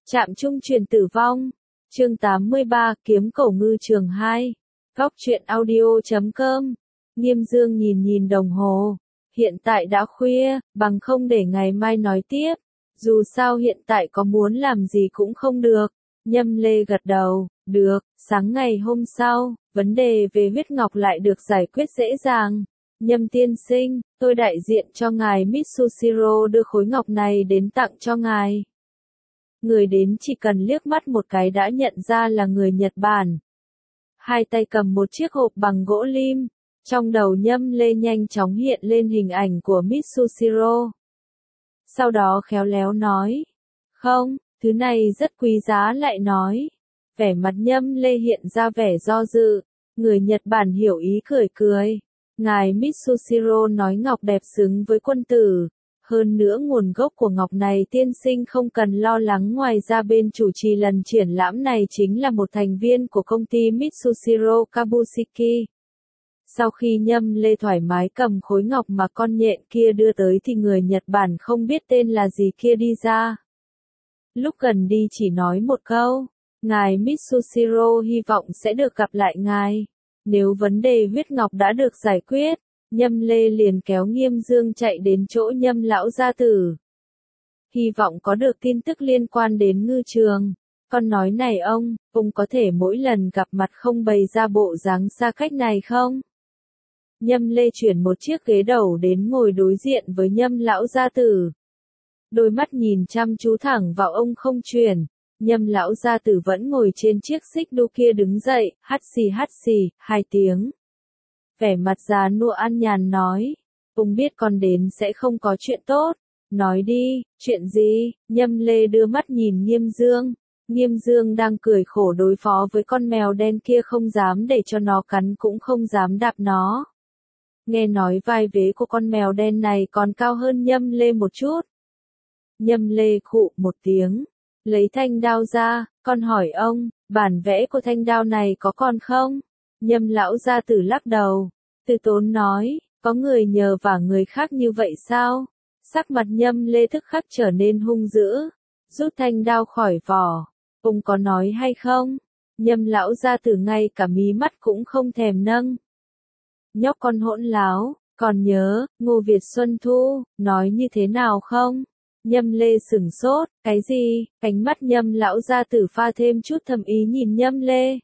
Trạm trung truyền tử vong. Chương 83, kiếm cổ ngư trường 2. Góc truyện audio.com. Nghiêm Dương nhìn đồng hồ. Hiện tại đã khuya, bằng không để ngày mai nói tiếp. Dù sao hiện tại có muốn làm gì cũng không được. Nhâm Lê gật đầu, được. Sáng ngày hôm sau, vấn đề về huyết ngọc lại được giải quyết dễ dàng. Nhâm tiên sinh, tôi đại diện cho ngài Mitsushiro đưa khối ngọc này đến tặng cho ngài. Người đến chỉ cần liếc mắt một cái đã nhận ra là người Nhật Bản. Hai tay cầm một chiếc hộp bằng gỗ lim. Trong đầu Nhâm Lê nhanh chóng hiện lên hình ảnh của Mitsushiro. Sau đó khéo léo nói. Không, thứ này rất quý giá lại nói. Vẻ mặt Nhâm Lê hiện ra vẻ do dự. Người Nhật Bản hiểu ý cười cười. Ngài Mitsushiro nói ngọc đẹp xứng với quân tử. Hơn nữa nguồn gốc của ngọc này tiên sinh không cần lo lắng, ngoài ra bên chủ trì lần triển lãm này chính là một thành viên của công ty Mitsushiro Kabushiki. Sau khi Nhâm Lê thoải mái cầm khối ngọc mà con nhện kia đưa tới thì người Nhật Bản không biết tên là gì kia đi ra. Lúc gần đi chỉ nói một câu, ngài Mitsushiro hy vọng sẽ được gặp lại ngài. Nếu vấn đề huyết ngọc đã được giải quyết, Nhâm Lê liền kéo Nghiêm Dương chạy đến chỗ Nhâm lão gia tử. Hy vọng có được tin tức liên quan đến ngư trường. Con nói này ông có thể mỗi lần gặp mặt không bày ra bộ dáng xa cách này không? Nhâm Lê chuyển một chiếc ghế đầu đến ngồi đối diện với Nhâm lão gia tử. Đôi mắt nhìn chăm chú thẳng vào ông không chuyển. Nhâm lão gia tử vẫn ngồi trên chiếc xích đu kia đứng dậy, hắt xì, 2 tiếng. Vẻ mặt già nua ăn nhàn nói, ông biết con đến sẽ không có chuyện tốt. Nói đi, chuyện gì? Nhâm Lê đưa mắt nhìn Nghiêm Dương. Nghiêm Dương đang cười khổ đối phó với con mèo đen kia, không dám để cho nó cắn cũng không dám đạp nó. Nghe nói vai vế của con mèo đen này còn cao hơn Nhâm Lê một chút. Nhâm Lê khụ một tiếng, lấy thanh đao ra, con hỏi ông, bản vẽ của thanh đao này có còn không? Nhâm lão gia tử lắc đầu, từ tốn nói, có người nhờ vả người khác như vậy sao? Sắc mặt Nhâm Lê tức khắc trở nên hung dữ, rút thanh đao khỏi vỏ. Ông có nói hay không? Nhâm lão gia tử ngay cả mí mắt cũng không thèm nâng. Nhóc con hỗn láo, còn nhớ, Ngô Việt Xuân Thu, nói như thế nào không? Nhâm Lê sửng sốt, cái gì? Cánh mắt Nhâm lão gia tử pha thêm chút thầm ý nhìn Nhâm Lê.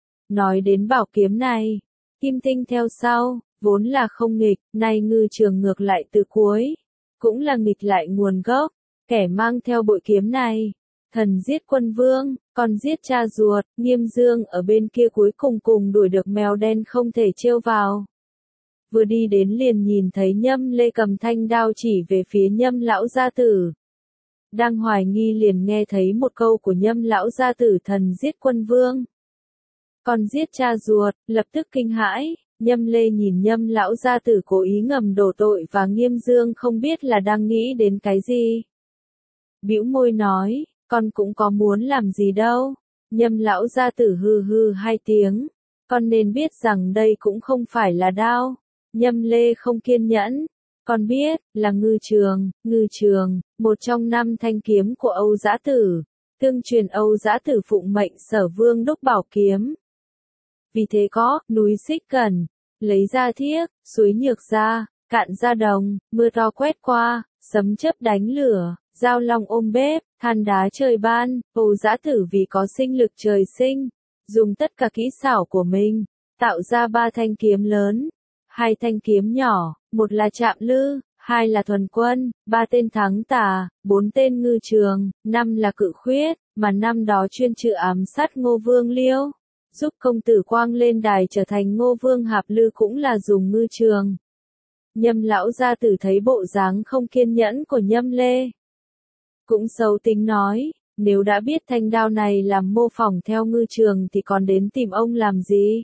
Nói đến bảo kiếm này, kim tinh theo sau, vốn là không nghịch, nay ngư trường ngược lại từ cuối, cũng là nghịch lại nguồn gốc, kẻ mang theo bội kiếm này. Thần giết quân vương, còn giết cha ruột. Nghiêm Dương ở bên kia cuối cùng đuổi được mèo đen không thể trêu vào. Vừa đi đến liền nhìn thấy Nhâm Lê cầm thanh đao chỉ về phía Nhâm lão gia tử. Đang hoài nghi liền nghe thấy một câu của Nhâm lão gia tử, thần giết quân vương, còn giết cha ruột, lập tức kinh hãi. Nhâm Lê nhìn Nhâm lão gia tử cố ý ngầm đổ tội và Nghiêm Dương không biết là đang nghĩ đến cái gì. Bĩu môi nói, con cũng có muốn làm gì đâu. Nhâm lão gia tử hừ 2 tiếng, con nên biết rằng đây cũng không phải là đao. Nhâm Lê không kiên nhẫn, con biết, là ngư trường, một trong 5 thanh kiếm của Âu Dã Tử. Tương truyền Âu Dã Tử phụng mệnh Sở Vương đúc bảo kiếm. Vì thế có, núi Xích Cần, lấy ra thiếc, suối Nhược ra, cạn ra đồng, mưa to quét qua, sấm chớp đánh lửa, dao long ôm bếp, than đá trời ban. Âu Dã Tử vì có sinh lực trời sinh, dùng tất cả kỹ xảo của mình, tạo ra 3 thanh kiếm lớn, 2 thanh kiếm nhỏ, một là Trạm Lư, 2 là Thuần Quân, 3 tên Thắng Tà, 4 tên Ngư Trường, 5 là Cự Khuyết, mà năm đó chuyên trừ ám sát Ngô Vương Liêu, giúp công tử Quang lên đài trở thành Ngô Vương Hạp Lư cũng là dùng ngư trường. Nhâm lão gia tử thấy bộ dáng không kiên nhẫn của Nhâm Lê, cũng xấu tính nói, nếu đã biết thanh đao này làm mô phỏng theo ngư trường thì còn đến tìm ông làm gì?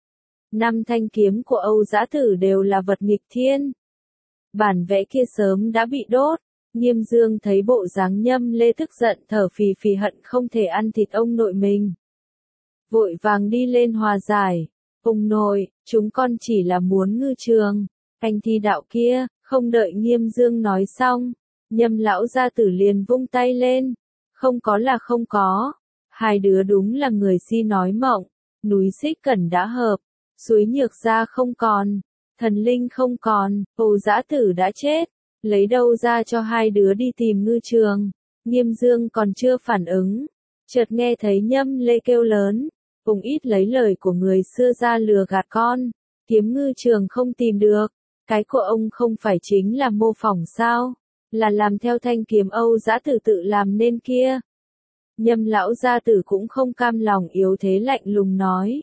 5 thanh kiếm của Âu Dã Tử đều là vật nghịch thiên. Bản vẽ kia sớm đã bị đốt. Nghiêm Dương thấy bộ dáng Nhâm Lê tức giận thở phì hận không thể ăn thịt ông nội mình. Vội vàng đi lên hòa giải. Ông nội, chúng con chỉ là muốn ngư trường, anh thi đạo kia. Không đợi Nghiêm Dương nói xong, Nhâm lão gia tử liền vung tay lên. Không có là không có. Hai đứa đúng là người si nói mộng. Núi Xích Cẩn đã hợp. Suối Nhược Gia không còn. Thần linh không còn. Âu Dã Tử đã chết. Lấy đâu ra cho hai đứa đi tìm ngư trường. Nghiêm Dương còn chưa phản ứng. Chợt nghe thấy Nhâm Lê kêu lớn. Cùng ít lấy lời của người xưa ra lừa gạt con. Kiếm ngư trường không tìm được. Cái của ông không phải chính là mô phỏng sao? Là làm theo thanh kiếm Âu Dã Tử tự làm nên kia. Nhâm lão gia tử cũng không cam lòng yếu thế lạnh lùng nói.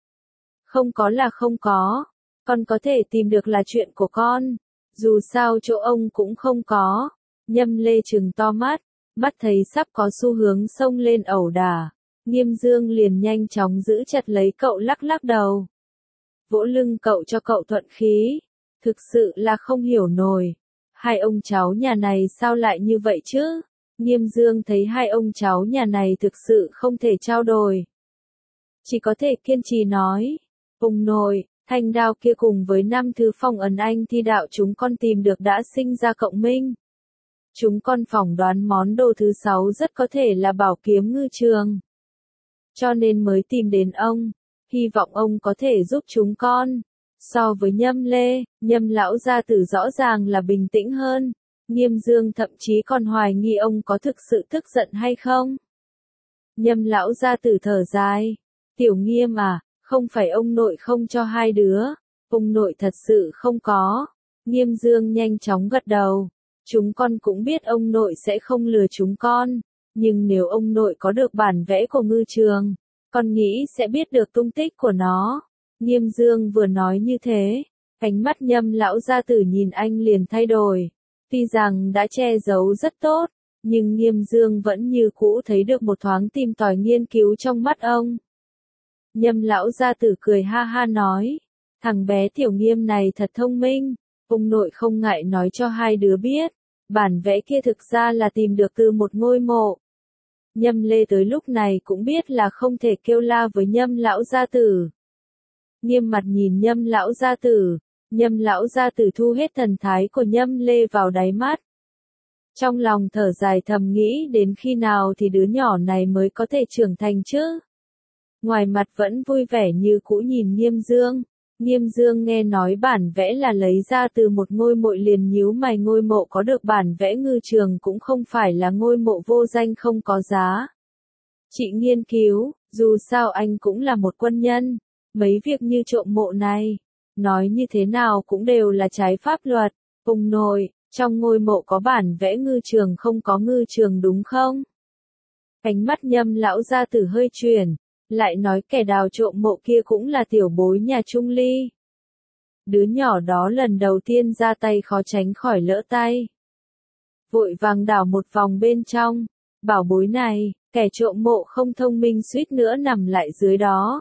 Không có là không có. Con có thể tìm được là chuyện của con. Dù sao chỗ ông cũng không có. Nhâm Lê trừng to mắt. Mắt thấy sắp có xu hướng xông lên ẩu đả. Nghiêm Dương liền nhanh chóng giữ chặt lấy cậu lắc lắc đầu. Vỗ lưng cậu cho cậu thuận khí. Thực sự là không hiểu nổi. Hai ông cháu nhà này sao lại như vậy chứ? Nghiêm Dương thấy hai ông cháu nhà này thực sự không thể trao đổi. Chỉ có thể kiên trì nói. Ông nội, thanh đao kia cùng với 5 thứ phong ấn anh thi đạo chúng con tìm được đã sinh ra cộng minh. Chúng con phỏng đoán món đồ thứ 6 rất có thể là bảo kiếm ngư trường. Cho nên mới tìm đến ông. Hy vọng ông có thể giúp chúng con. So với Nhâm Lê, Nhâm lão gia tử rõ ràng là bình tĩnh hơn. Nghiêm Dương thậm chí còn hoài nghi ông có thực sự tức giận hay không. Nhâm lão gia tử thở dài. Tiểu Nghiêm à, không phải ông nội không cho hai đứa. Ông nội thật sự không có. Nghiêm Dương nhanh chóng gật đầu. Chúng con cũng biết ông nội sẽ không lừa chúng con. Nhưng nếu ông nội có được bản vẽ của ngư trường, con nghĩ sẽ biết được tung tích của nó. Nghiêm Dương vừa nói như thế, ánh mắt Nhâm lão gia tử nhìn anh liền thay đổi. Tuy rằng đã che giấu rất tốt, nhưng Nghiêm Dương vẫn như cũ thấy được một thoáng tìm tòi nghiên cứu trong mắt ông. Nhâm lão gia tử cười ha ha nói, thằng bé Tiểu Nghiêm này thật thông minh, ông nội không ngại nói cho hai đứa biết, bản vẽ kia thực ra là tìm được từ một ngôi mộ. Nhâm Lê tới lúc này cũng biết là không thể kêu la với Nhâm lão gia tử. Nghiêm mặt nhìn Nhâm lão gia tử, Nhâm lão gia tử thu hết thần thái của Nhâm Lê vào đáy mắt. Trong lòng thở dài thầm nghĩ đến khi nào thì đứa nhỏ này mới có thể trưởng thành chứ. Ngoài mặt vẫn vui vẻ như cũ nhìn Nghiêm Dương. Nghiêm Dương nghe nói bản vẽ là lấy ra từ một ngôi mộ liền nhíu mày, ngôi mộ có được bản vẽ ngư trường cũng không phải là ngôi mộ vô danh không có giá. Chị nghiên cứu, dù sao anh cũng là một quân nhân, mấy việc như trộm mộ này, nói như thế nào cũng đều là trái pháp luật. Ông nội, trong ngôi mộ có bản vẽ ngư trường không có ngư trường đúng không? Ánh mắt Nhâm lão gia tử hơi chuyển. Lại nói kẻ đào trộm mộ kia cũng là tiểu bối nhà Trung Ly. Đứa nhỏ đó lần đầu tiên ra tay khó tránh khỏi lỡ tay. Vội vàng đảo một vòng bên trong. Bảo bối này, kẻ trộm mộ không thông minh suýt nữa nằm lại dưới đó.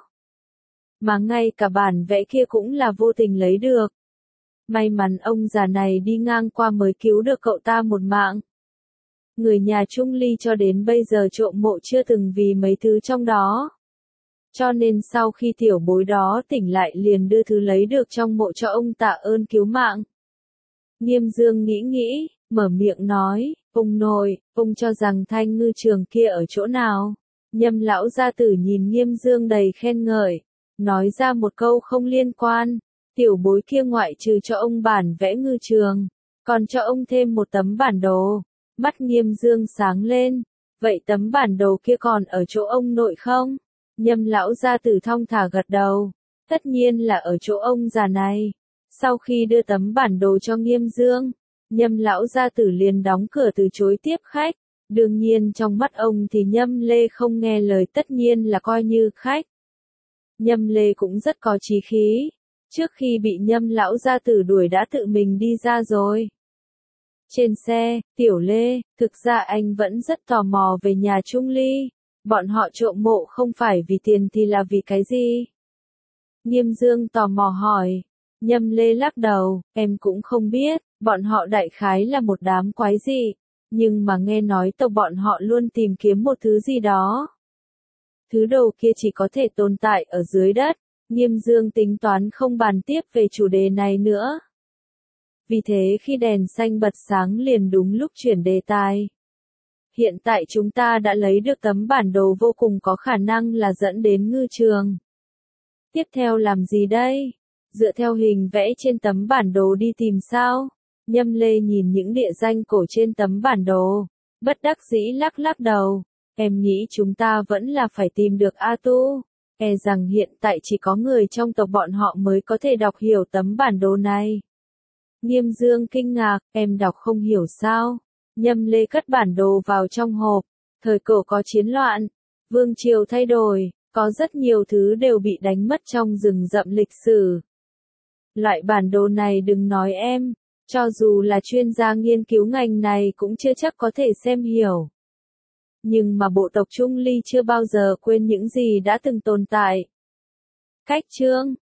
Mà ngay cả bản vẽ kia cũng là vô tình lấy được. May mắn ông già này đi ngang qua mới cứu được cậu ta một mạng. Người nhà Trung Ly cho đến bây giờ trộm mộ chưa từng vì mấy thứ trong đó. Cho nên sau khi tiểu bối đó tỉnh lại liền đưa thứ lấy được trong mộ cho ông tạ ơn cứu mạng. Nghiêm Dương nghĩ nghĩ, mở miệng nói, ông nội, ông cho rằng thanh ngư trường kia ở chỗ nào? Nhâm lão gia tử nhìn Nghiêm Dương đầy khen ngợi, nói ra một câu không liên quan, tiểu bối kia ngoại trừ cho ông bản vẽ ngư trường, còn cho ông thêm một tấm bản đồ. Mắt Nghiêm Dương sáng lên, vậy tấm bản đồ kia còn ở chỗ ông nội không? Nhâm lão gia tử thong thả gật đầu, tất nhiên là ở chỗ ông già này. Sau khi đưa tấm bản đồ cho Nghiêm Dương, Nhâm lão gia tử liền đóng cửa từ chối tiếp khách. Đương nhiên trong mắt ông thì Nhâm Lê không nghe lời, tất nhiên là coi như khách. Nhâm Lê cũng rất có chí khí, trước khi bị Nhâm lão gia tử đuổi đã tự mình đi ra rồi. Trên xe, Tiểu Lê, thực ra anh vẫn rất tò mò về nhà Trung Ly. Bọn họ trộm mộ không phải vì tiền thì là vì cái gì? Nghiêm Dương tò mò hỏi. Nhâm Lê lắc đầu, em cũng không biết, bọn họ đại khái là một đám quái dị. Nhưng mà nghe nói tộc bọn họ luôn tìm kiếm một thứ gì đó. Thứ đồ kia chỉ có thể tồn tại ở dưới đất. Nghiêm Dương tính toán không bàn tiếp về chủ đề này nữa. Vì thế khi đèn xanh bật sáng liền đúng lúc chuyển đề tài. Hiện tại chúng ta đã lấy được tấm bản đồ vô cùng có khả năng là dẫn đến ngư trường. Tiếp theo làm gì đây? Dựa theo hình vẽ trên tấm bản đồ đi tìm sao? Nhâm Lê nhìn những địa danh cổ trên tấm bản đồ, bất đắc dĩ lắc lắc đầu. Em nghĩ chúng ta vẫn là phải tìm được A Tu. E rằng hiện tại chỉ có người trong tộc bọn họ mới có thể đọc hiểu tấm bản đồ này. Nghiêm Dương kinh ngạc, em đọc không hiểu sao? Nhâm Lê cất bản đồ vào trong hộp. Thời cổ có chiến loạn, vương triều thay đổi, có rất nhiều thứ đều bị đánh mất trong rừng rậm lịch sử. Loại bản đồ này đừng nói em, cho dù là chuyên gia nghiên cứu ngành này cũng chưa chắc có thể xem hiểu. Nhưng mà bộ tộc Trung Ly chưa bao giờ quên những gì đã từng tồn tại. Cách chương